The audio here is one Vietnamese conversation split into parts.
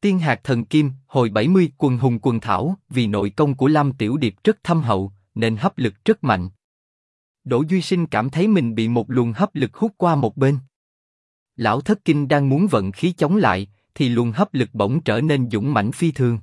Tiên hạt thần kim, hồi 70 quần hùng quần thảo, vì nội công của Lam Tiểu Điệp rất thâm hậu, nên hấp lực rất mạnh. Đỗ Duy Sinh cảm thấy mình bị một luồng hấp lực hút qua một bên. Lão Thất Kinh đang muốn vận khí chống lại, thì luồng hấp lực bỗng trở nên dũng mãnh phi thường.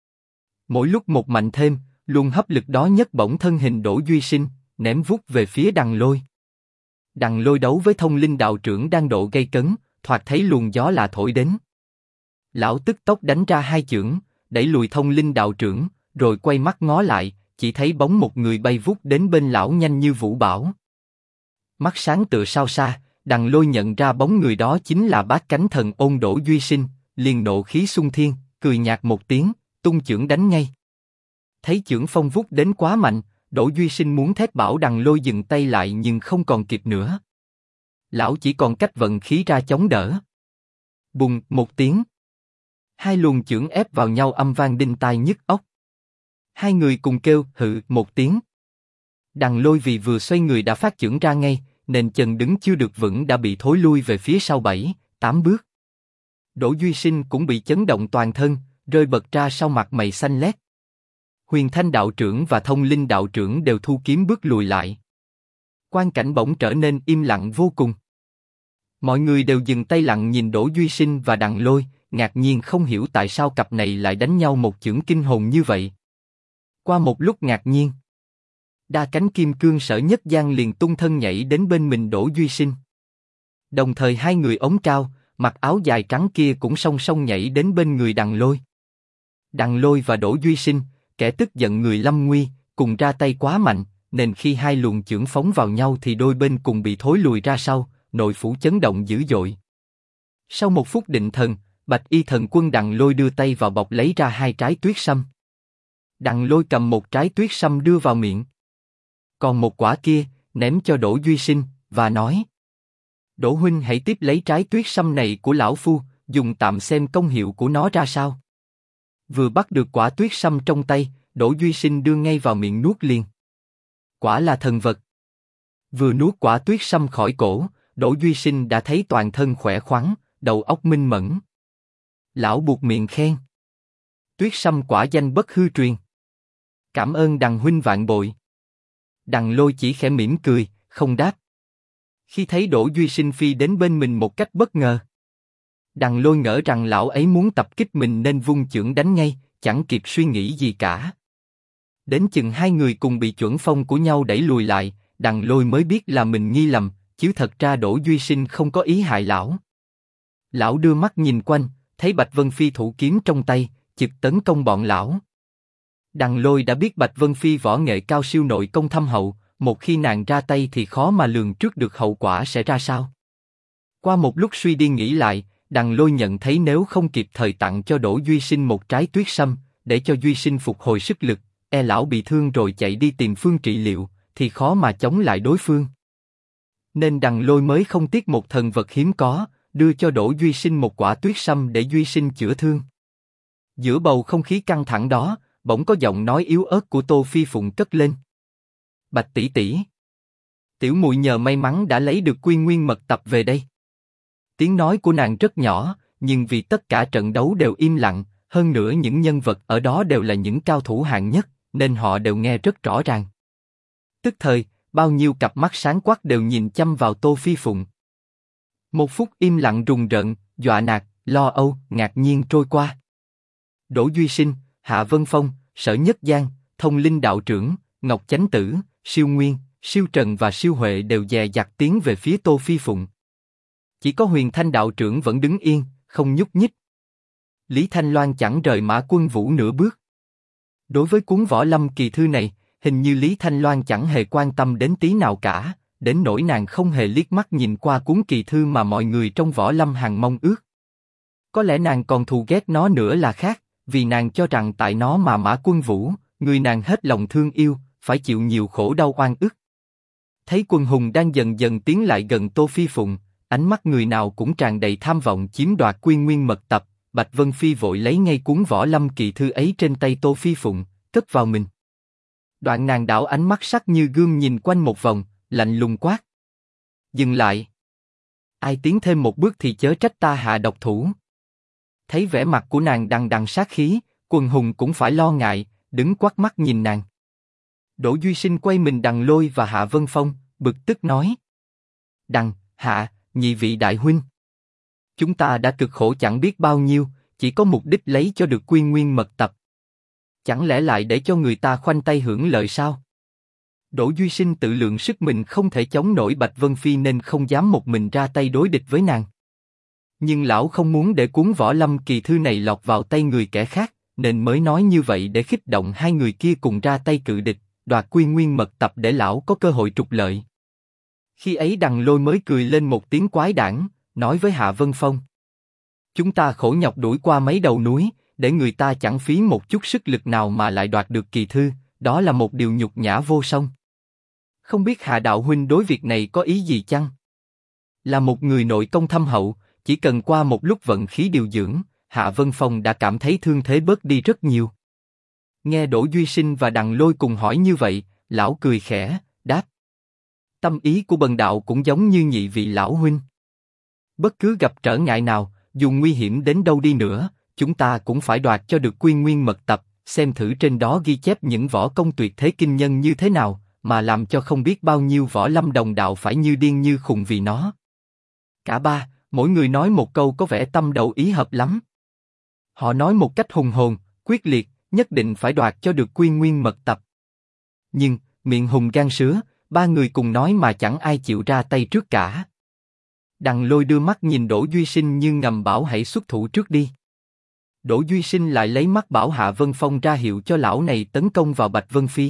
Mỗi lúc một mạnh thêm, luồng hấp lực đó nhấc bổng thân hình Đỗ Duy Sinh, ném vút về phía Đằng Lôi. Đằng Lôi đấu với Thông Linh đạo trưởng đang độ gây cấn, thoạt thấy luồng gió lạ thổi đến. Lão tức tốc đánh ra hai chưởng, đẩy lùi Thông Linh đạo trưởng, rồi quay mắt ngó lại, chỉ thấy bóng một người bay vút đến bên lão nhanh như vũ bão. Mắt sáng tựa sao xa, Đằng Lôi nhận ra bóng người đó chính là Bát Cánh Thần Ôn Đỗ Duy Sinh, liền nộ khí xung thiên, cười nhạt một tiếng, tung chưởng đánh ngay. Thấy chưởng phong vút đến quá mạnh, Đỗ Duy Sinh muốn thét bảo Đằng Lôi dừng tay lại nhưng không còn kịp nữa. Lão chỉ còn cách vận khí ra chống đỡ. Bùng một tiếng, hai luồng chưởng ép vào nhau âm vang đinh tai nhức óc. Hai người cùng kêu hự một tiếng. Đằng Lôi vì vừa xoay người đã phát chưởng ra ngay, nên chân đứng chưa được vững đã bị thối lui về phía sau 7-8 bước. Đỗ Duy Sinh cũng bị chấn động toàn thân, rơi bật ra sau mặt mày xanh lét. Huyền Thanh đạo trưởng và Thông Linh đạo trưởng đều thu kiếm bước lùi lại. Quang cảnh bỗng trở nên im lặng vô cùng. Mọi người đều dừng tay lặng nhìn Đỗ Duy Sinh và Đằng Lôi, ngạc nhiên không hiểu tại sao cặp này lại đánh nhau một chưởng kinh hồn như vậy. Qua một lúc ngạc nhiên, Đa Cánh Kim Cương Sở Nhất Giang liền tung thân nhảy đến bên mình Đỗ Duy Sinh. Đồng thời hai người ống cao, mặc áo dài trắng kia cũng song song nhảy đến bên người Đằng Lôi. Đằng Lôi và Đỗ Duy Sinh, kẻ tức giận người lâm nguy, cùng ra tay quá mạnh, nên khi hai luồng chưởng phóng vào nhau thì đôi bên cùng bị thối lùi ra sau, nội phủ chấn động dữ dội. Sau một phút định thần, Bạch Y Thần Quân Đằng Lôi đưa tay vào bọc lấy ra hai trái tuyết sâm. Đằng Lôi cầm một trái tuyết sâm đưa vào miệng, còn một quả kia ném cho Đỗ Duy Sinh và nói: Đỗ huynh hãy tiếp lấy trái tuyết sâm này của lão phu, dùng tạm xem công hiệu của nó ra sao. Vừa bắt được quả tuyết sâm trong tay, Đỗ Duy Sinh đưa ngay vào miệng nuốt liền. Quả là thần vật. Vừa nuốt quả tuyết sâm khỏi cổ, Đỗ Duy Sinh đã thấy toàn thân khỏe khoắn, đầu óc minh mẫn. Lão buột miệng khen: Tuyết sâm quả danh bất hư truyền. Cảm ơn Đằng huynh vạn bội. Đằng Lôi chỉ khẽ mỉm cười, không đáp. Khi thấy Đỗ Duy Sinh phi đến bên mình một cách bất ngờ, Đằng Lôi ngỡ rằng lão ấy muốn tập kích mình nên vung chưởng đánh ngay, chẳng kịp suy nghĩ gì cả. Đến chừng hai người cùng bị chuẩn phong của nhau đẩy lùi lại, Đằng Lôi mới biết là mình nghi lầm, chứ thật ra Đỗ Duy Sinh không có ý hại lão. Lão đưa mắt nhìn quanh, thấy Bạch Vân Phi thủ kiếm trong tay, trực tấn công bọn lão. Đằng Lôi đã biết Bạch Vân Phi võ nghệ cao siêu nội công thâm hậu, một khi nàng ra tay thì khó mà lường trước được hậu quả sẽ ra sao. Qua một lúc suy đi nghĩ lại, Đằng Lôi nhận thấy nếu không kịp thời tặng cho Đỗ Duy Sinh một trái tuyết sâm, để cho Duy Sinh phục hồi sức lực, lão bị thương rồi chạy đi tìm phương trị liệu, thì khó mà chống lại đối phương. Nên Đằng Lôi mới không tiếc một thần vật hiếm có, đưa cho Đỗ Duy Sinh một quả tuyết sâm để Duy Sinh chữa thương. Giữa bầu không khí căng thẳng đó, bỗng có giọng nói yếu ớt của Tô Phi Phụng cất lên: Bạch tỷ tỷ, tiểu muội nhờ may mắn đã lấy được Quy Nguyên mật tập về đây. Tiếng nói của nàng rất nhỏ, nhưng vì tất cả trận đấu đều im lặng, hơn nữa những nhân vật ở đó đều là những cao thủ hạng nhất, nên họ đều nghe rất rõ ràng. Tức thời, bao nhiêu cặp mắt sáng quắc đều nhìn chăm vào Tô Phi Phụng. Một phút im lặng rùng rợn, dọa nạt, lo âu, ngạc nhiên trôi qua. Đỗ Duy Sinh, Hạ Vân Phong, Sở Nhất Giang, Thông Linh đạo trưởng, Ngọc Chánh Tử, Siêu Nguyên, Siêu Trần và Siêu Huệ đều dè dặt tiến về phía Tô Phi Phụng. Chỉ có Huyền Thanh đạo trưởng vẫn đứng yên, không nhúc nhích. Lý Thanh Loan chẳng rời Mã Quân Vũ nửa bước. Đối với cuốn Võ Lâm kỳ thư này, hình như Lý Thanh Loan chẳng hề quan tâm đến tí nào cả, đến nỗi nàng không hề liếc mắt nhìn qua cuốn kỳ thư mà mọi người trong Võ Lâm hàng mong ước. Có lẽ nàng còn thù ghét nó nữa là khác, vì nàng cho rằng tại nó mà Mã Quân Vũ, người nàng hết lòng thương yêu, phải chịu nhiều khổ đau oan ức. Thấy quần hùng đang dần dần tiến lại gần Tô Phi Phụng, ánh mắt người nào cũng tràn đầy tham vọng chiếm đoạt Quy Nguyên mật tập. Bạch Vân Phi vội lấy ngay cuốn Võ Lâm kỳ thư ấy trên tay Tô Phi Phụng, cất vào mình. Đoạn nàng đảo ánh mắt sắc như gươm nhìn quanh một vòng, lạnh lùng quát: Dừng lại! Ai tiến thêm một bước thì chớ trách ta hạ độc thủ. Thấy vẻ mặt của nàng đằng đằng sát khí, Quần hùng cũng phải lo ngại, đứng quắt mắt nhìn nàng. Đỗ Duy Sinh quay mình Đằng Lôi và Hạ Vân Phong, bực tức nói: Đằng, Hạ, nhị vị đại huynh, chúng ta đã cực khổ chẳng biết bao nhiêu, chỉ có mục đích lấy cho được Quy Nguyên mật tập. Chẳng lẽ lại để cho người ta khoanh tay hưởng lợi sao? Đỗ Duy Sinh tự lượng sức mình không thể chống nổi Bạch Vân Phi nên không dám một mình ra tay đối địch với nàng. Nhưng lão không muốn để cuốn Võ Lâm Kỳ Thư này lọt vào tay người kẻ khác, nên mới nói như vậy để khích động hai người kia cùng ra tay cự địch, đoạt Quy Nguyên mật tập để lão có cơ hội trục lợi. Khi ấy Đằng Lôi mới cười lên một tiếng quái đản, nói với Hạ Vân Phong: Chúng ta khổ nhọc đuổi qua mấy đầu núi, để người ta chẳng phí một chút sức lực nào mà lại đoạt được kỳ thư, đó là một điều nhục nhã vô song. Không biết Hạ đạo huynh đối việc này có ý gì chăng? Là một người nội công thâm hậu, chỉ cần qua một lúc vận khí điều dưỡng, Hạ Vân Phong đã cảm thấy thương thế bớt đi rất nhiều. Nghe Đỗ Duy Sinh và Đằng Lôi cùng hỏi như vậy, lão cười khẽ, đáp: Tâm ý của bần đạo cũng giống như nhị vị lão huynh. Bất cứ gặp trở ngại nào, dù nguy hiểm đến đâu đi nữa, chúng ta cũng phải đoạt cho được Quy Nguyên mật tập, xem thử trên đó ghi chép những võ công tuyệt thế kinh nhân như thế nào, mà làm cho không biết bao nhiêu võ lâm đồng đạo phải như điên như khùng vì nó. Cả ba, mỗi người nói một câu có vẻ tâm đầu ý hợp lắm. Họ nói một cách hùng hồn, quyết liệt, nhất định phải đoạt cho được Quy Nguyên mật tập. Nhưng, miệng hùng gan sứa, ba người cùng nói mà chẳng ai chịu ra tay trước cả. Đằng Lôi đưa mắt nhìn Đỗ Duy Sinh như ngầm bảo hãy xuất thủ trước đi. Đỗ Duy Sinh lại lấy mắt bảo Hạ Vân Phong ra hiệu cho lão này tấn công vào Bạch Vân Phi.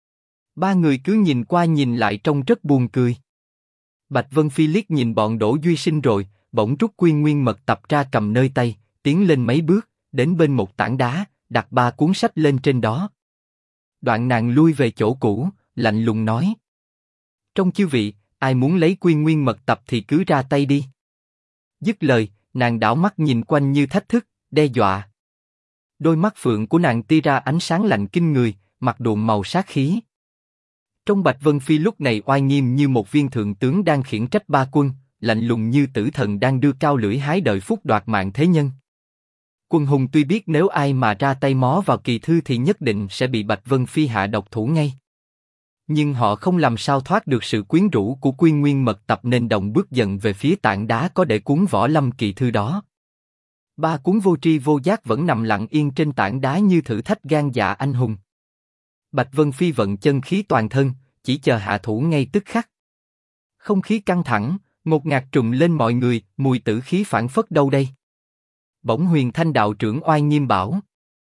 Ba người cứ nhìn qua nhìn lại trông rất buồn cười. Bạch Vân Phi liếc nhìn bọn Đỗ Duy Sinh rồi, bỗng rút Quy Nguyên mật tập ra cầm nơi tay, tiến lên mấy bước, đến bên một tảng đá, đặt ba cuốn sách lên trên đó. Đoạn nàng lui về chỗ cũ, lạnh lùng nói: Trong chư vị, ai muốn lấy Quy Nguyên mật tập thì cứ ra tay đi. Dứt lời, nàng đảo mắt nhìn quanh như thách thức, đe dọa. Đôi mắt phượng của nàng tia ra ánh sáng lạnh kinh người, mặt đụm màu sát khí. Trong Bạch Vân Phi lúc này oai nghiêm như một viên thượng tướng đang khiển trách ba quân, lạnh lùng như tử thần đang đưa cao lưỡi hái đợi phúc đoạt mạng thế nhân. Quân hùng tuy biết nếu ai mà ra tay mó vào kỳ thư thì nhất định sẽ bị Bạch Vân Phi hạ độc thủ ngay. Nhưng họ không làm sao thoát được sự quyến rũ của Quy Nguyên mật tập nên đồng bước dần về phía tảng đá có để cuốn Võ Lâm Kỳ Thư đó. Ba cuốn vô tri vô giác vẫn nằm lặng yên trên tảng đá như thử thách gan dạ anh hùng. Bạch Vân Phi vận chân khí toàn thân, chỉ chờ hạ thủ ngay tức khắc. Không khí căng thẳng, ngột ngạt trùm lên mọi người, mùi tử khí phảng phất đâu đây. Bỗng Huyền Thanh đạo trưởng oai nghiêm bảo: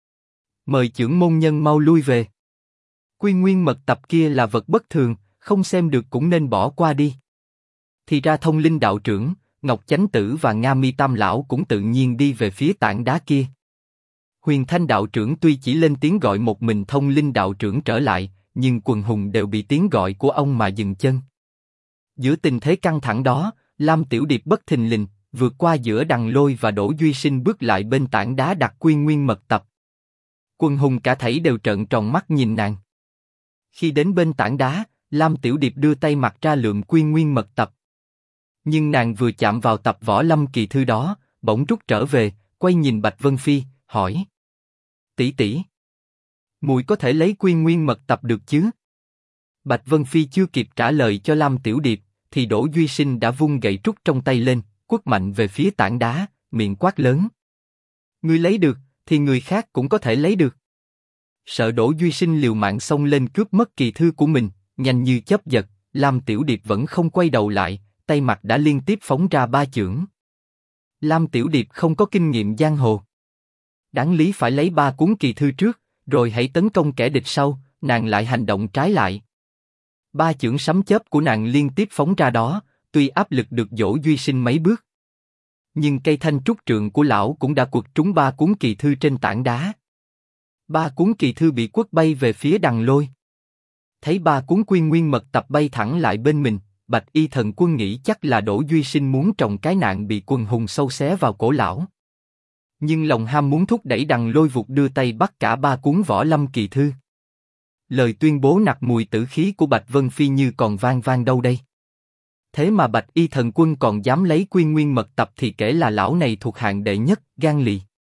Mời chưởng môn nhân mau lui về. Quy Nguyên mật tập kia là vật bất thường, không xem được cũng nên bỏ qua đi. Thì ra Thông Linh đạo trưởng, Ngọc Chánh Tử và Nga Mi Tam lão cũng tự nhiên đi về phía tảng đá kia. Huyền Thanh đạo trưởng tuy chỉ lên tiếng gọi một mình Thông Linh đạo trưởng trở lại, nhưng quần hùng đều bị tiếng gọi của ông mà dừng chân. Giữa tình thế căng thẳng đó, Lam Tiểu Điệp bất thình lình vượt qua giữa Đằng Lôi và Đỗ Duy Sinh bước lại bên tảng đá đặt Quy Nguyên mật tập. Quần hùng cả thảy đều trợn tròn mắt nhìn nàng. Khi đến bên tảng đá, Lam Tiểu Điệp đưa tay mặc ra lượm Quy Nguyên mật tập. Nhưng nàng vừa chạm vào tập Võ Lâm Kỳ Thư đó, bỗng rút trở về, quay nhìn Bạch Vân Phi, hỏi: Tỷ tỷ, muội có thể lấy Quy Nguyên mật tập được chứ? Bạch Vân Phi chưa kịp trả lời cho Lam Tiểu Điệp, thì Đỗ Duy Sinh đã vung gậy trúc trong tay lên, quất mạnh về phía tảng đá, miệng quát lớn: Ngươi lấy được, thì người khác cũng có thể lấy được. Sợ Đỗ Duy Sinh liều mạng xông lên cướp mất kỳ thư của mình, nhanh như chớp giật, Lam Tiểu Điệp vẫn không quay đầu lại, tay mặt đã liên tiếp phóng ra ba chưởng. Lam Tiểu Điệp không có kinh nghiệm giang hồ. Đáng lý phải lấy ba cuốn kỳ thư trước, rồi hãy tấn công kẻ địch sau, nàng lại hành động trái lại. Ba chưởng sấm chớp của nàng liên tiếp phóng ra đó, tuy áp lực được Đỗ Duy Sinh mấy bước, nhưng cây thanh trúc trượng của lão cũng đã quật trúng ba cuốn kỳ thư trên tảng đá. Ba cuốn kỳ thư bị quất bay về phía Đằng Lôi. Thấy ba cuốn Quy Nguyên mật tập bay thẳng lại bên mình, Bạch Y Thần Quân nghĩ chắc là Đỗ Duy Sinh muốn trồng cái nạn bị quần hùng sâu xé vào cổ lão. Nhưng lòng ham muốn thúc đẩy Đằng Lôi vụt đưa tay bắt cả ba cuốn Võ Lâm Kỳ Thư. Lời tuyên bố nặc mùi tử khí của Bạch Vân Phi như còn vang vang đâu đây. Thế mà Bạch Y Thần Quân còn dám lấy Quy Nguyên mật tập thì kể là lão này thuộc hạng đệ nhất, gan lì.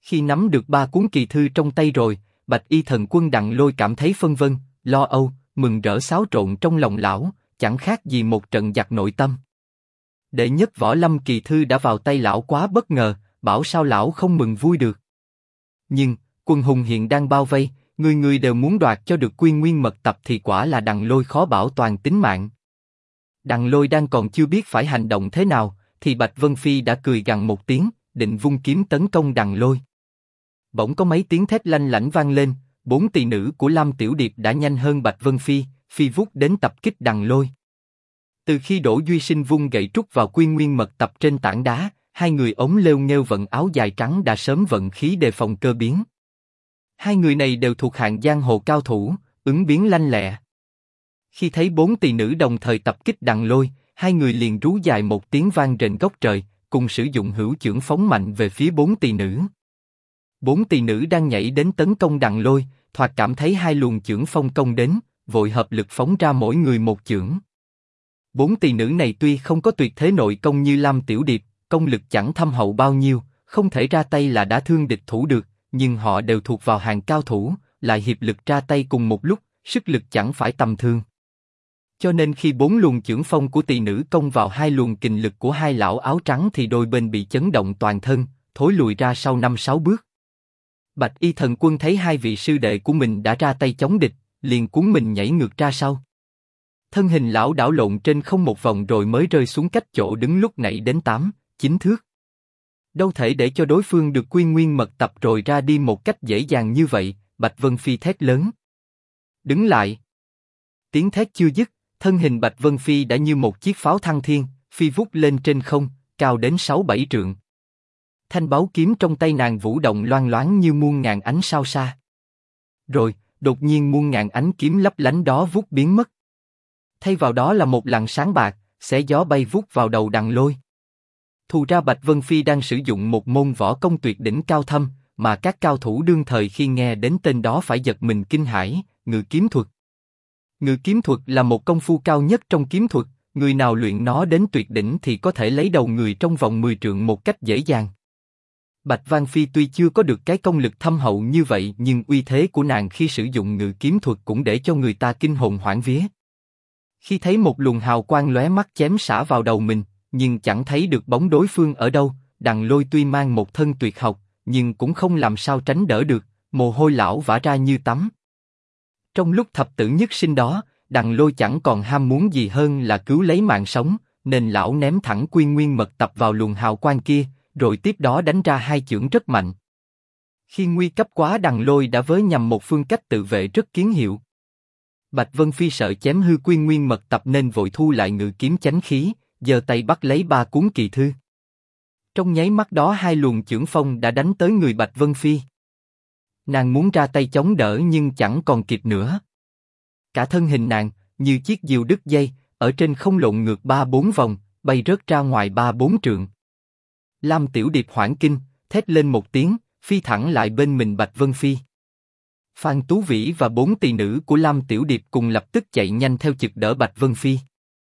Khi nắm được 3 cuốn kỳ thư trong tay rồi, Bạch Y Thần Quân Đặng Lôi cảm thấy phân vân, lo âu, mừng rỡ xáo trộn trong lòng lão, chẳng khác gì một trận giặc nội tâm. Đệ nhất võ lâm kỳ thư đã vào tay lão quá bất ngờ, bảo sao lão không mừng vui được. Nhưng, quân hùng hiện đang bao vây, người người đều muốn đoạt cho được Quy Nguyên mật tập thì quả là Đặng Lôi khó bảo toàn tính mạng. Đặng Lôi đang còn chưa biết phải hành động thế nào, thì Bạch Vân Phi đã cười gằn một tiếng, định vung kiếm tấn công Đặng Lôi. Bỗng có mấy tiếng thét lanh lảnh vang lên, 4 tỳ nữ của Lam Tiểu Điệp đã nhanh hơn Bạch Vân Phi, phi vút đến tập kích Đặng Lôi. Từ khi Đỗ Duy Sinh vung gậy trúc vào Quy Nguyên mật tập trên tảng đá, hai người ống lêu nghêu vận áo dài trắng đã sớm vận khí đề phòng cơ biến. Hai người này đều thuộc hạng giang hồ cao thủ, ứng biến lanh lẹ. Khi thấy 4 tỳ nữ đồng thời tập kích Đặng Lôi, hai người liền rú dài một tiếng vang rền góc trời, cùng sử dụng hữu chưởng phóng mạnh về phía 4 tỳ nữ. 4 tỳ nữ đang nhảy đến tấn công Đặng Lôi, thoạt cảm thấy hai luồng chưởng phong công đến, vội hợp lực phóng ra mỗi người một chưởng. 4 tỳ nữ này tuy không có tuyệt thế nội công như Lam Tiểu Điệp, công lực chẳng thâm hậu bao nhiêu, không thể ra tay là đã thương địch thủ được, nhưng họ đều thuộc vào hàng cao thủ, lại hiệp lực ra tay cùng một lúc, sức lực chẳng phải tầm thường. Cho nên khi 4 luồng chưởng phong của tỳ nữ công vào hai luồng kình lực của hai lão áo trắng thì đôi bên bị chấn động toàn thân, thối lùi ra sau 5-6 bước. Bạch Y Thần Quân thấy hai vị sư đệ của mình đã ra tay chống địch, liền cuốn mình nhảy ngược ra sau. Thân hình lão đảo lộn trên không một vòng rồi mới rơi xuống cách chỗ đứng lúc nãy đến 8-9 thước. Đâu thể để cho đối phương được Quy Nguyên mật tập rồi ra đi một cách dễ dàng như vậy, Bạch Vân Phi thét lớn. Đứng lại! Tiếng thét chưa dứt, thân hình Bạch Vân Phi đã như một chiếc pháo thăng thiên, phi vút lên trên không, cao đến 6-7 trượng. Thanh báu kiếm trong tay nàng vũ động loang loáng như muôn ngàn ánh sao xa. Rồi, đột nhiên muôn ngàn ánh kiếm lấp lánh đó vút biến mất. Thay vào đó là một làn sáng bạc, xé gió bay vút vào đầu Đặng Lôi. Thu ra Bạch Vân Phi đang sử dụng một môn võ công tuyệt đỉnh cao thâm, mà các cao thủ đương thời khi nghe đến tên đó phải giật mình kinh hãi, Ngự kiếm thuật. Ngự kiếm thuật là một công phu cao nhất trong kiếm thuật, người nào luyện nó đến tuyệt đỉnh thì có thể lấy đầu người trong vòng 10 trượng một cách dễ dàng. Bạch Vân Phi tuy chưa có được cái công lực thâm hậu như vậy, nhưng uy thế của nàng khi sử dụng ngự kiếm thuật cũng để cho người ta kinh hồn hoảng vía. Khi thấy một luồng hào quang lóe mắt chém xả vào đầu mình, nhưng chẳng thấy được bóng đối phương ở đâu, Đặng Lôi tuy mang một thân tuyệt học, nhưng cũng không làm sao tránh đỡ được, mồ hôi lão vã ra như tắm. Trong lúc thập tử nhất sinh đó, Đặng Lôi chẳng còn ham muốn gì hơn là cứu lấy mạng sống, nên lão ném thẳng Quy Nguyên mật tập vào luồng hào quang kia, rồi tiếp đó đánh ra hai chưởng rất mạnh. Khi nguy cấp quá, Đặng Lôi đã với nhằm một phương cách tự vệ rất kiến hiệu. Bạch Vân Phi sợ chém hư Quy Nguyên mật tập nên vội thu lại ngự kiếm chánh khí, giơ tay bắt lấy 3 cuốn kỳ thư. Trong nháy mắt đó hai luồng chưởng phong đã đánh tới người Bạch Vân Phi. Nàng muốn ra tay chống đỡ nhưng chẳng còn kịp nữa. Cả thân hình nàng như chiếc diều đứt dây, ở trên không lộn ngược 3-4 vòng, bay rớt ra ngoài 3-4 trượng. Lam Tiểu Điệp hoảng kinh, thét lên một tiếng, phi thẳng lại bên mình Bạch Vân Phi. Phan Tú Vĩ và 4 tỳ nữ của Lam Tiểu Điệp cùng lập tức chạy nhanh theo chực đỡ Bạch Vân Phi.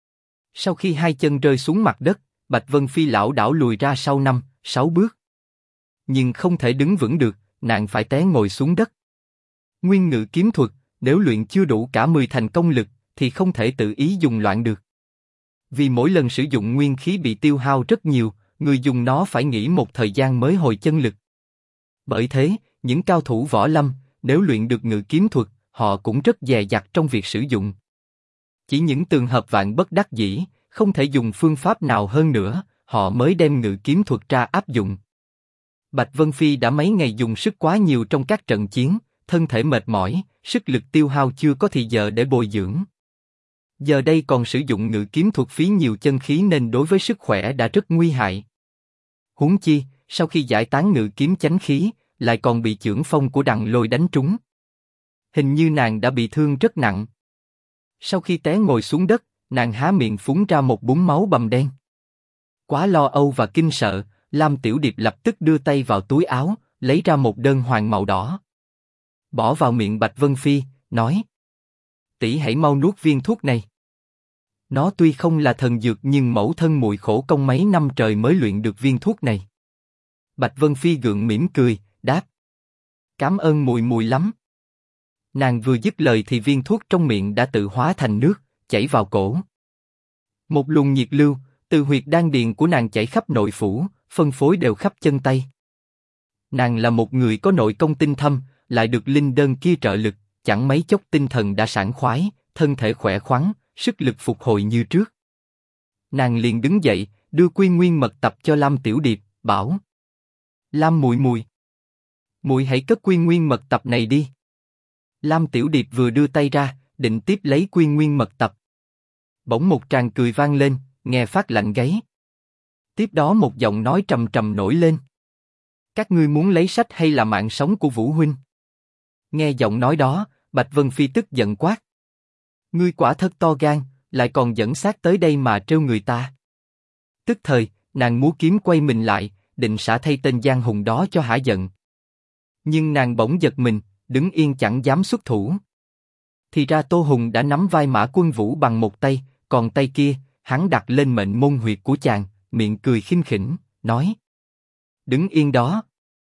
Sau khi hai chân rơi xuống mặt đất, Bạch Vân Phi lảo đảo lùi ra sau 5-6 bước. Nhưng không thể đứng vững được, nàng phải té ngồi xuống đất. Nguyên ngự kiếm thuật, nếu luyện chưa đủ cả 10 thành công lực, thì không thể tự ý dùng loạn được. Vì mỗi lần sử dụng nguyên khí bị tiêu hao rất nhiều, người dùng nó phải nghỉ một thời gian mới hồi chân lực. Bởi thế, những cao thủ võ lâm, nếu luyện được ngự kiếm thuật, họ cũng rất dè dặt trong việc sử dụng. Chỉ những trường hợp vạn bất đắc dĩ, không thể dùng phương pháp nào hơn nữa, họ mới đem ngự kiếm thuật ra áp dụng. Bạch Vân Phi đã mấy ngày dùng sức quá nhiều trong các trận chiến, thân thể mệt mỏi, sức lực tiêu hao chưa có thì giờ để bồi dưỡng. Giờ đây còn sử dụng ngự kiếm thuật phí nhiều chân khí nên đối với sức khỏe đã rất nguy hại. Huống chi, sau khi giải tán ngự kiếm chánh khí, lại còn bị chưởng phong của Đặng Lôi đánh trúng. Hình như nàng đã bị thương rất nặng. Sau khi té ngồi xuống đất, nàng há miệng phun ra một búng máu bầm đen. Quá lo âu và kinh sợ, Lam Tiểu Điệp lập tức đưa tay vào túi áo, lấy ra một đơn hoàng màu đỏ. Bỏ vào miệng Bạch Vân Phi, nói: tỷ hãy mau nuốt viên thuốc này. Nó tuy không là thần dược nhưng mẫu thân muội khổ công mấy năm trời mới luyện được viên thuốc này. Bạch Vân Phi gượng mỉm cười, đáp: Cảm ơn mùi mùi lắm. Nàng vừa dứt lời thì viên thuốc trong miệng đã tự hóa thành nước, chảy vào cổ. Một luồng nhiệt lưu từ huyệt đan điền của nàng chảy khắp nội phủ, phân phối đều khắp chân tay. Nàng là một người có nội công tinh thâm, lại được linh đơn kia trợ lực, chẳng mấy chốc tinh thần đã sảng khoái, thân thể khỏe khoắn, sức lực phục hồi như trước. Nàng liền đứng dậy, đưa Quy Nguyên mật tập cho Lam Tiểu Điệp, bảo: Lam muội muội, muội hãy cất Quy Nguyên mật tập này đi. Lam Tiểu Điệp vừa đưa tay ra, định tiếp lấy Quy Nguyên mật tập. Bỗng một tràng cười vang lên, nghe phát lạnh gáy. Tiếp đó một giọng nói trầm trầm nổi lên: Các ngươi muốn lấy sách hay là mạng sống của Vũ huynh? Nghe giọng nói đó, Bạch Vân Phi tức giận quát: Ngươi quả thật to gan, lại còn dẫn xác tới đây mà trêu người ta. Tức thời, nàng múa kiếm quay mình lại, định xả thay tên gian hùng đó cho hả giận. Nhưng nàng bỗng giật mình, đứng yên chẳng dám xuất thủ. Thì ra Tô Hùng đã nắm vai Mã Quân Vũ bằng một tay, còn tay kia, hắn đặt lên mệnh môn huyệt của chàng, miệng cười khinh khỉnh, nói: Đứng yên đó.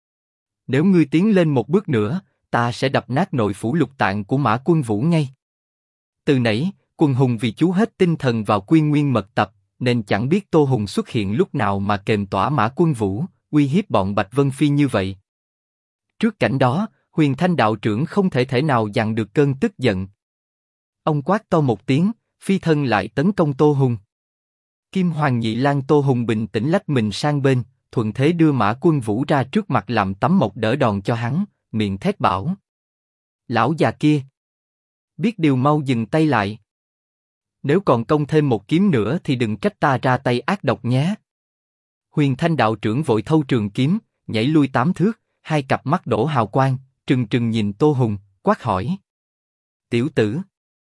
Nếu ngươi tiến lên một bước nữa, ta sẽ đập nát nội phủ lục tạng của Mã Quân Vũ ngay. Từ nãy, Quân Hùng vì chú hết tinh thần vào Quy Nguyên mật tập, nên chẳng biết Tô Hùng xuất hiện lúc nào mà kềm tỏa Mã Quân Vũ, uy hiếp bọn Bạch Vân Phi như vậy. Trước cảnh đó, Huyền Thanh đạo trưởng không thể nào dằn được cơn tức giận. Ông quát to một tiếng, phi thân lại tấn công Tô Hùng. Kim Hoàng Nhị Lang Tô Hùng bình tĩnh lách mình sang bên, thuận thế đưa Mã Quân Vũ ra trước mặt làm tấm mộc đỡ đòn cho hắn, miệng thét bảo: Lão già kia, biết điều mau dừng tay lại. Nếu còn công thêm một kiếm nữa thì đừng trách ta ra tay ác độc nhé. Huyền Thanh đạo trưởng vội thâu trường kiếm, nhảy lui 8 thước, hai cặp mắt đổ hào quang, trừng trừng nhìn Tô Hùng, quát hỏi: Tiểu tử,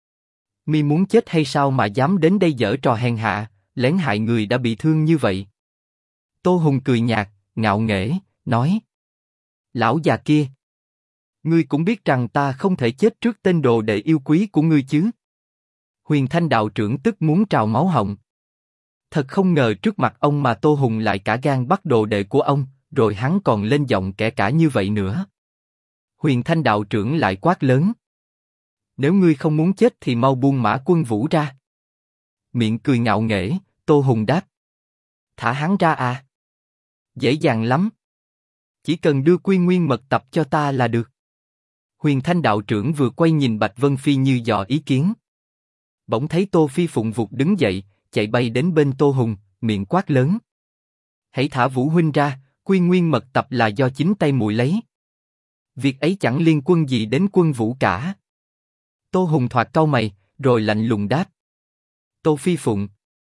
mi muốn chết hay sao mà dám đến đây giở trò hèn hạ, lén hại người đã bị thương như vậy? Tô Hùng cười nhạt, ngạo nghễ, nói: Lão già kia, ngươi cũng biết rằng ta không thể chết trước tên đồ đệ yêu quý của ngươi chứ? Huyền Thanh đạo trưởng tức muốn trào máu họng. Thật không ngờ trước mặt ông mà Tô Hùng lại cả gan bắt đồ đệ của ông, rồi hắn còn lên giọng kẻ cả như vậy nữa. Huyền Thanh đạo trưởng lại quát lớn: Nếu ngươi không muốn chết thì mau buông Mã Quân Vũ ra. Miệng cười ngạo nghễ, Tô Hùng đáp: Thả hắn ra à? Dễ dàng lắm. Chỉ cần đưa Quy Nguyên mật tập cho ta là được. Huyền Thanh đạo trưởng vừa quay nhìn Bạch Vân Phi như dò ý kiến. Bỗng thấy Tô Phi Phụng vụt đứng dậy, chạy bay đến bên Tô Hùng, miệng quát lớn: Hãy thả Vũ huynh ra, Quy Nguyên mật tập là do chính tay muội lấy. Việc ấy chẳng liên quân gì đến Quân Vũ cả. Tô Hùng thoạt cau mày, rồi lạnh lùng đáp: Tô Phi Phụng,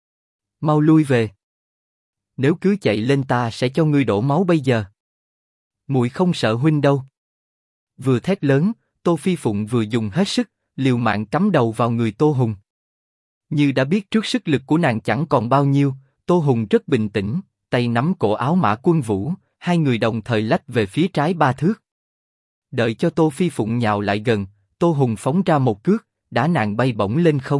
mau lui về. Nếu cứ chạy lên ta sẽ cho ngươi đổ máu bây giờ. Muội không sợ huynh đâu. Vừa thét lớn, Tô Phi Phụng vừa dùng hết sức, liều mạng cắm đầu vào người Tô Hùng. Như đã biết trước sức lực của nàng chẳng còn bao nhiêu, Tô Hùng rất bình tĩnh, tay nắm cổ áo Mã Quân Vũ, hai người đồng thời lách về phía trái 3 thước. Đợi cho Tô Phi Phụng nhào lại gần, Tô Hùng phóng ra một cước, đá nàng bay bổng lên không.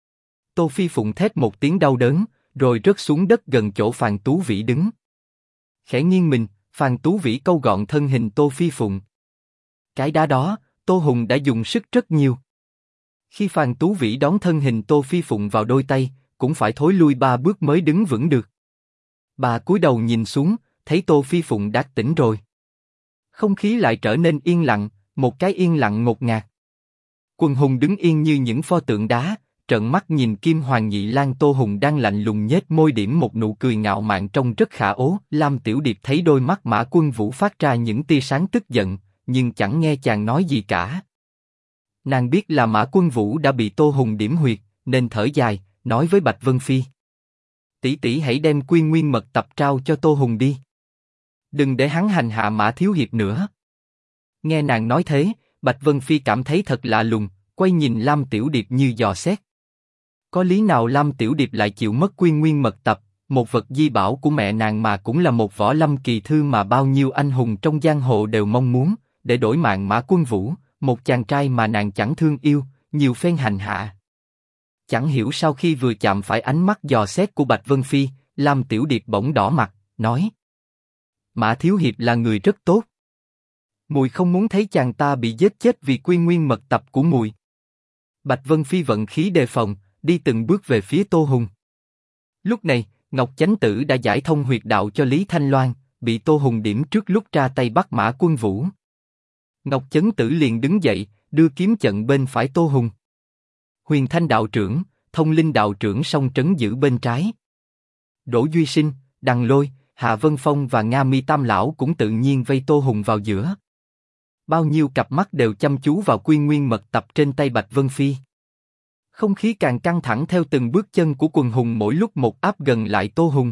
Tô Phi Phụng thét một tiếng đau đớn, rồi rớt xuống đất gần chỗ Phàn Tú Vĩ đứng. Khẽ nghiêng mình, Phàn Tú Vĩ câu gọn thân hình Tô Phi Phụng. Cái đá đó, Tô Hùng đã dùng sức rất nhiều. Khi Phàn Tú Vĩ đón thân hình Tô Phi Phụng vào đôi tay, cũng phải thối lui 3 bước mới đứng vững được. Bà cúi đầu nhìn xuống, thấy Tô Phi Phụng đã tỉnh rồi. Không khí lại trở nên yên lặng, một cái yên lặng ngột ngạt. Quần hùng đứng yên như những pho tượng đá, trợn mắt nhìn Kim Hoàng Nhị Lang Tô Hùng đang lạnh lùng nhếch môi điểm một nụ cười ngạo mạn trông rất khả ố. Lam Tiểu Điệp thấy đôi mắt Mã Quân Vũ phát ra những tia sáng tức giận, nhưng chẳng nghe chàng nói gì cả. Nàng biết là Mã Quân Vũ đã bị Tô Hùng điểm huyệt, nên thở dài, nói với Bạch Vân Phi: Tỷ tỷ hãy đem Quy Nguyên mật tập trao cho Tô Hùng đi. Đừng để hắn hành hạ Mã thiếu hiệp nữa. Nghe nàng nói thế, Bạch Vân Phi cảm thấy thật lạ lùng, quay nhìn Lam Tiểu Điệp như dò xét. Có lý nào Lam Tiểu Điệp lại chịu mất Quy Nguyên mật tập, một vật di bảo của mẹ nàng mà cũng là một võ lâm kỳ thư mà bao nhiêu anh hùng trong giang hồ đều mong muốn, để đổi mạng Mã Quân Vũ, một chàng trai mà nàng chẳng thương yêu, nhiều phen hành hạ. Chẳng hiểu sao khi vừa chạm phải ánh mắt dò xét của Bạch Vân Phi, Lam Tiểu Điệp bỗng đỏ mặt, nói: Mã thiếu hiệp là người rất tốt. Mùi không muốn thấy chàng ta bị giết chết vì quy nguyên mật tập của mùi. Bạch Vân Phi vận khí đề phòng, đi từng bước về phía Tô Hùng. Lúc này, Ngọc Chánh Tử đã giải thông huyệt đạo cho Lý Thanh Loan, bị Tô Hùng điểm trước lúc ra tay bắt Mã Quân Vũ. Ngọc Chánh Tử liền đứng dậy, đưa kiếm chặn bên phải Tô Hùng. Huyền Thanh đạo trưởng, Thông Linh đạo trưởng song trấn giữ bên trái. Đỗ Duy Sinh, Đằng Lôi, Hạ Vân Phong và Nga Mi Tam lão cũng tự nhiên vây Tô Hùng vào giữa. Bao nhiêu cặp mắt đều chăm chú vào quy nguyên mật tập trên tay Bạch Vân Phi. Không khí càng căng thẳng theo từng bước chân của Quần Hùng mỗi lúc một áp gần lại Tô Hùng.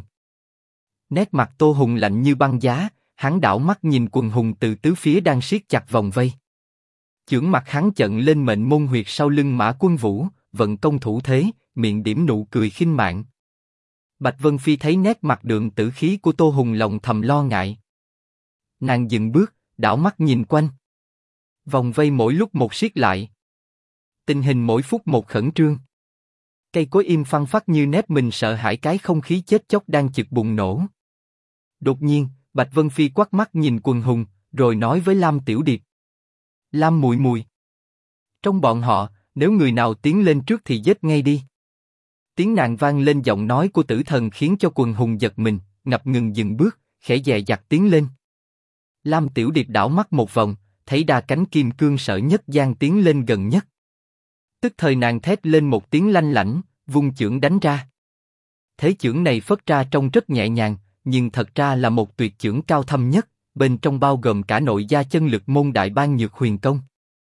Nét mặt Tô Hùng lạnh như băng giá, hắn đảo mắt nhìn Quần Hùng từ tứ phía đang siết chặt vòng vây. Chưởng mặt hắn chận lên mệnh môn huyệt sau lưng Mã Quân Vũ, vận công thủ thế, miệng điểm nụ cười khinh mạn. Bạch Vân Phi thấy nét mặt đượm tử khí của Tô Hùng lòng thầm lo ngại. Nàng dừng bước, đảo mắt nhìn quanh. Vòng vây mỗi lúc một siết lại. Tình hình mỗi phút một khẩn trương. Cây cối im phăng phắc như nép mình sợ hãi cái không khí chết chóc đang chực bùng nổ. Đột nhiên, Bạch Vân Phi quắt mắt nhìn Quần Hùng, rồi nói với Lam Tiểu Điệp. Lam muội muội, trong bọn họ, nếu người nào tiến lên trước thì giết ngay đi. Tiếng nàng vang lên giọng nói của tử thần khiến cho Quần Hùng giật mình, ngập ngừng dừng bước, khẽ dè dặt tiến lên. Lam Tiểu Điệp đảo mắt một vòng, thấy đa cánh kim cương Sở Nhất Giang tiến lên gần nhất. Tức thời nàng thét lên một tiếng lanh lảnh, vung chưởng đánh ra. Thế chưởng này phất ra trông rất nhẹ nhàng, nhưng thật ra là một tuyệt chưởng cao thâm nhất, bên trong bao gồm cả nội gia chân lực môn Đại Bang Nhược Huyền Công.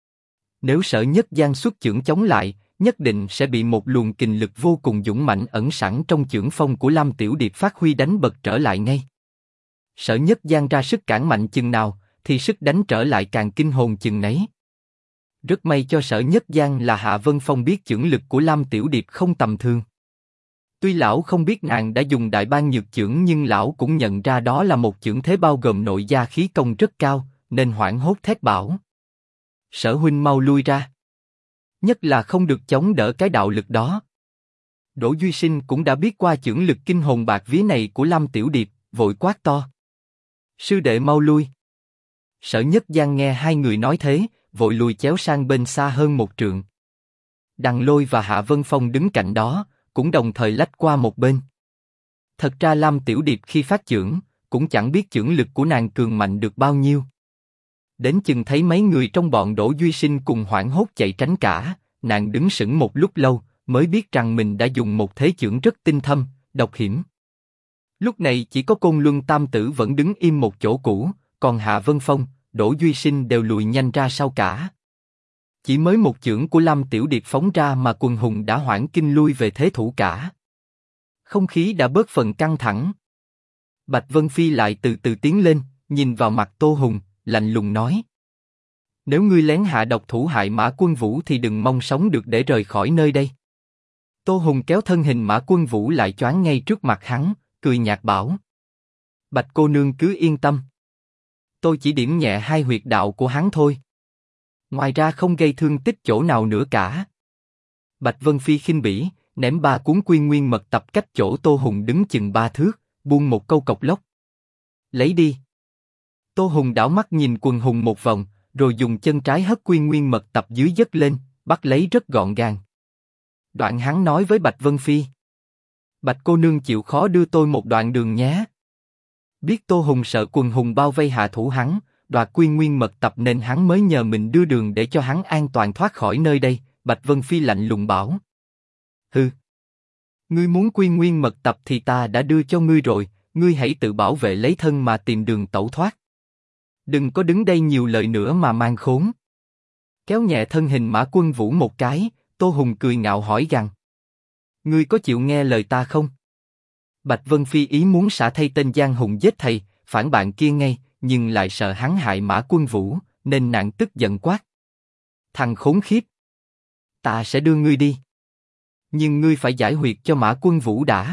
Nếu Sở Nhất Giang xuất chưởng chống lại, nhất định sẽ bị một luồng kình lực vô cùng dũng mãnh ẩn sẵn trong chưởng phong của Lam Tiểu Điệp phát huy đánh bật trở lại ngay. Sở Nhất Giang ra sức cản mạnh chừng nào, thì sức đánh trở lại càng kinh hồn chừng nấy. Rất may cho Sở Nhất Giang là Hạ Vân Phong biết chưởng lực của Lam Tiểu Điệp không tầm thường. Tuy lão không biết nàng đã dùng Đại Bang Nhược chưởng nhưng lão cũng nhận ra đó là một chưởng thế bao gồm nội gia khí công rất cao, nên hoảng hốt thét bảo: Sở huynh mau lui ra. Nhất là không được chống đỡ cái đạo lực đó. Đỗ Duy Sinh cũng đã biết qua chưởng lực kinh hồn bạc vía này của Lam Tiểu Điệp, vội quát to: Sư đệ mau lui. Sở Nhất Giang nghe hai người nói thế, vội lùi chéo sang bên xa hơn một trượng. Đằng Lôi và Hạ Vân Phong đứng cạnh đó, cũng đồng thời lách qua một bên. Thật ra Lam Tiểu Điệp khi phát chưởng, cũng chẳng biết chưởng lực của nàng cường mạnh được bao nhiêu. Đến chừng thấy mấy người trong bọn Đỗ Duy Sinh cùng hoảng hốt chạy tránh cả, nàng đứng sững một lúc lâu, mới biết rằng mình đã dùng một thế chưởng rất tinh thâm, độc hiểm. Lúc này chỉ có Côn Luân Tam Tử vẫn đứng im một chỗ cũ, còn Hạ Vân Phong, Đỗ Duy Sinh đều lùi nhanh ra sau cả. Chỉ mới một chưởng của Lam Tiểu Điệp phóng ra mà Quần Hùng đã hoảng kinh lui về thế thủ cả. Không khí đã bớt phần căng thẳng. Bạch Vân Phi lại từ từ tiến lên, nhìn vào mặt Tô Hùng, lạnh lùng nói: Nếu ngươi lén hạ độc thủ hại Mã Quân Vũ thì đừng mong sống được để rời khỏi nơi đây. Tô Hùng kéo thân hình Mã Quân Vũ lại choáng ngay trước mặt hắn, cười nhạt bảo: Bạch cô nương cứ yên tâm. Tôi chỉ điểm nhẹ hai huyệt đạo của hắn thôi. Ngoài ra không gây thương tích chỗ nào nữa cả. Bạch Vân Phi khinh bỉ, ném ba cuốn quy nguyên mật tập cách chỗ Tô Hùng đứng chừng 3 thước, buông một câu cộc lốc: Lấy đi. Tô Hùng đảo mắt nhìn Quần Hùng một vòng, rồi dùng chân trái hất quy nguyên mật tập dưới dấc lên, bắt lấy rất gọn gàng. Đoạn hắn nói với Bạch Vân Phi: Bạch cô nương chịu khó đưa tôi một đoạn đường nhé. Biết Tô Hùng sợ Quần Hùng bao vây hạ thủ hắn, đoạt quy nguyên mật tập nên hắn mới nhờ mình đưa đường để cho hắn an toàn thoát khỏi nơi đây. Bạch Vân Phi lạnh lùng bảo: Hừ, ngươi muốn quy nguyên mật tập thì ta đã đưa cho ngươi rồi, ngươi hãy tự bảo vệ lấy thân mà tìm đường tẩu thoát. Đừng có đứng đây nhiều lời nữa mà mang khốn. Kéo nhẹ thân hình Mã Quân Vũ một cái, Tô Hùng cười ngạo hỏi rằng: Ngươi có chịu nghe lời ta không? Bạch Vân Phi ý muốn xả thay tên Giang Hùng giết thầy, phản bạn kia ngay, nhưng lại sợ hắn hại Mã Quân Vũ, nên nàng tức giận quát: Thằng khốn khiếp! Ta sẽ đưa ngươi đi. Nhưng ngươi phải giải huyệt cho Mã Quân Vũ đã.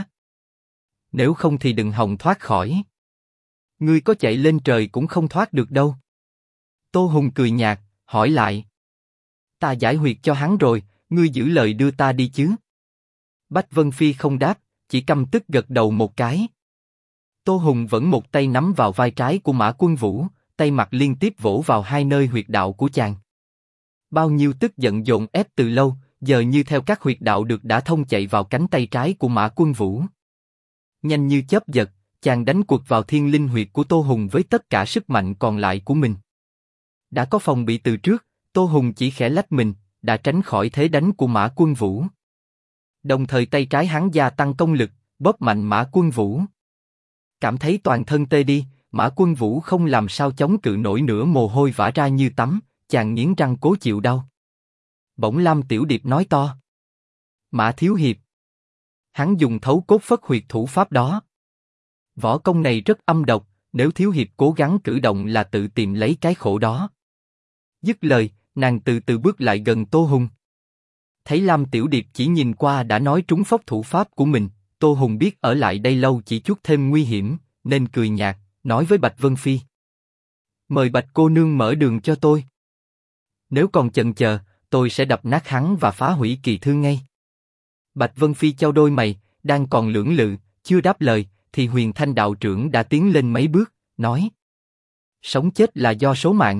Nếu không thì đừng hòng thoát khỏi. Ngươi có chạy lên trời cũng không thoát được đâu. Tô Hùng cười nhạt, hỏi lại: Ta giải huyệt cho hắn rồi, ngươi giữ lời đưa ta đi chứ? Bạch Vân Phi không đáp, chỉ căm tức gật đầu một cái. Tô Hùng vẫn một tay nắm vào vai trái của Mã Quân Vũ, tay mặt liên tiếp vỗ vào hai nơi huyệt đạo của chàng. Bao nhiêu tức giận dồn ép từ lâu, giờ như theo các huyệt đạo được đã thông chạy vào cánh tay trái của Mã Quân Vũ. Nhanh như chớp giật, chàng đánh quật vào thiên linh huyệt của Tô Hùng với tất cả sức mạnh còn lại của mình. Đã có phòng bị từ trước, Tô Hùng chỉ khẽ lách mình, đã tránh khỏi thế đánh của Mã Quân Vũ. Đồng thời tay trái hắn gia tăng công lực, bóp mạnh Mã Quân Vũ. Cảm thấy toàn thân tê đi, Mã Quân Vũ không làm sao chống cự nổi nữa, mồ hôi vã ra như tắm, chàng nghiến răng cố chịu đau. Bỗng Lam Tiểu Điệp nói to: Mã thiếu hiệp. Hắn dùng thấu cốt phất huyệt thủ pháp đó. Võ công này rất âm độc, nếu thiếu hiệp cố gắng cử động là tự tìm lấy cái khổ đó. Dứt lời, nàng từ từ bước lại gần Tô Hùng. Thấy Lam Tiểu Điệp chỉ nhìn qua đã nói trúng phốc thủ pháp của mình, Tô Hùng biết ở lại đây lâu chỉ chút thêm nguy hiểm, nên cười nhạt, nói với Bạch Vân Phi: Mời Bạch cô nương mở đường cho tôi. Nếu còn chần chờ, tôi sẽ đập nát hắn và phá hủy kỳ thư ngay. Bạch Vân Phi chau đôi mày, đang còn lưỡng lự, chưa đáp lời, thì Huyền Thanh đạo trưởng đã tiến lên mấy bước, nói: Sống chết là do số mạng.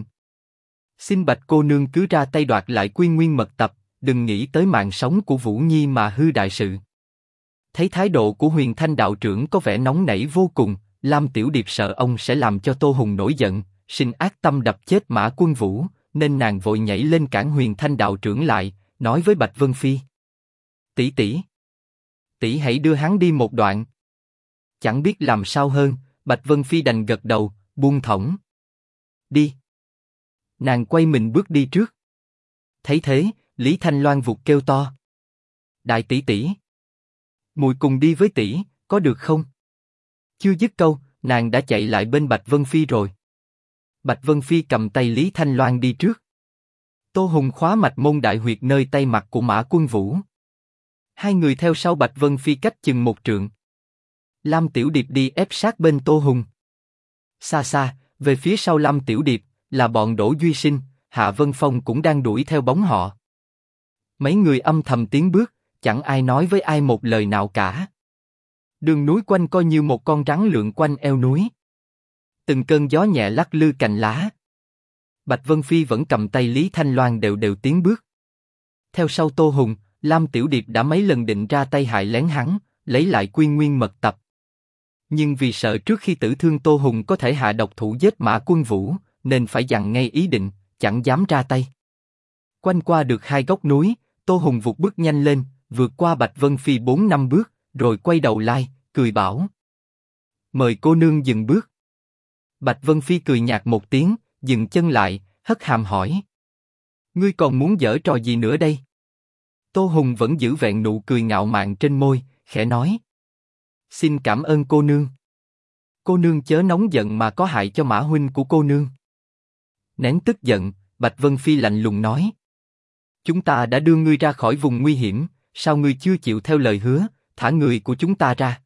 Xin Bạch cô nương cứ ra tay đoạt lại Quy Nguyên mật tập, đừng nghĩ tới mạng sống của Vũ Nhi mà hư đại sự. Thấy thái độ của Huyền Thanh đạo trưởng có vẻ nóng nảy vô cùng, Lam Tiểu Điệp sợ ông sẽ làm cho Tô Hùng nổi giận, sinh ác tâm đập chết Mã Quân Vũ, nên nàng vội nhảy lên cản Huyền Thanh đạo trưởng lại, nói với Bạch Vân Phi: Tỷ tỷ, tỷ hãy đưa hắn đi một đoạn. Chẳng biết làm sao hơn, Bạch Vân Phi đành gật đầu, buông thõng. Đi. Nàng quay mình bước đi trước. Thấy thế, Lý Thanh Loan vụt kêu to: Đại tỷ tỷ, muội cùng đi với tỷ, có được không? Chưa dứt câu, nàng đã chạy lại bên Bạch Vân Phi rồi. Bạch Vân Phi cầm tay Lý Thanh Loan đi trước. Tô Hùng khóa mạch môn đại huyệt nơi tay mặt của Mã Quân Vũ. Hai người theo sau Bạch Vân Phi cách chừng một trượng. Lam Tiểu Điệp đi ép sát bên Tô Hùng. Xa xa, về phía sau Lam Tiểu Điệp, là bọn Đỗ Duy Sinh, Hạ Vân Phong cũng đang đuổi theo bóng họ. Mấy người âm thầm tiến bước, chẳng ai nói với ai một lời nào cả. Đường núi quanh coi như một con rắn lượn quanh eo núi. Từng cơn gió nhẹ lắc lư cành lá. Bạch Vân Phi vẫn cầm tay Lý Thanh Loan đều đều tiến bước. Theo sau Tô Hùng, Lam Tiểu Điệp đã mấy lần định ra tay hại lén hắn, lấy lại Quy Nguyên mật tập. Nhưng vì sợ trước khi tử thương Tô Hùng có thể hạ độc thủ giết Mã Quân Vũ, nên phải dặn ngay ý định, chẳng dám ra tay. Quanh qua được hai góc núi, Tô Hùng vụt bước nhanh lên, vượt qua Bạch Vân Phi 4-5 bước, rồi quay đầu lại, cười bảo: Mời cô nương dừng bước. Bạch Vân Phi cười nhạt một tiếng, dừng chân lại, hất hàm hỏi: Ngươi còn muốn giở trò gì nữa đây? Tô Hùng vẫn giữ vẹn nụ cười ngạo mạn trên môi, khẽ nói: Xin cảm ơn cô nương. Cô nương chớ nóng giận mà có hại cho Mã huynh của cô nương. Nén tức giận, Bạch Vân Phi lạnh lùng nói: Chúng ta đã đưa ngươi ra khỏi vùng nguy hiểm, sao ngươi chưa chịu theo lời hứa, thả người của chúng ta ra?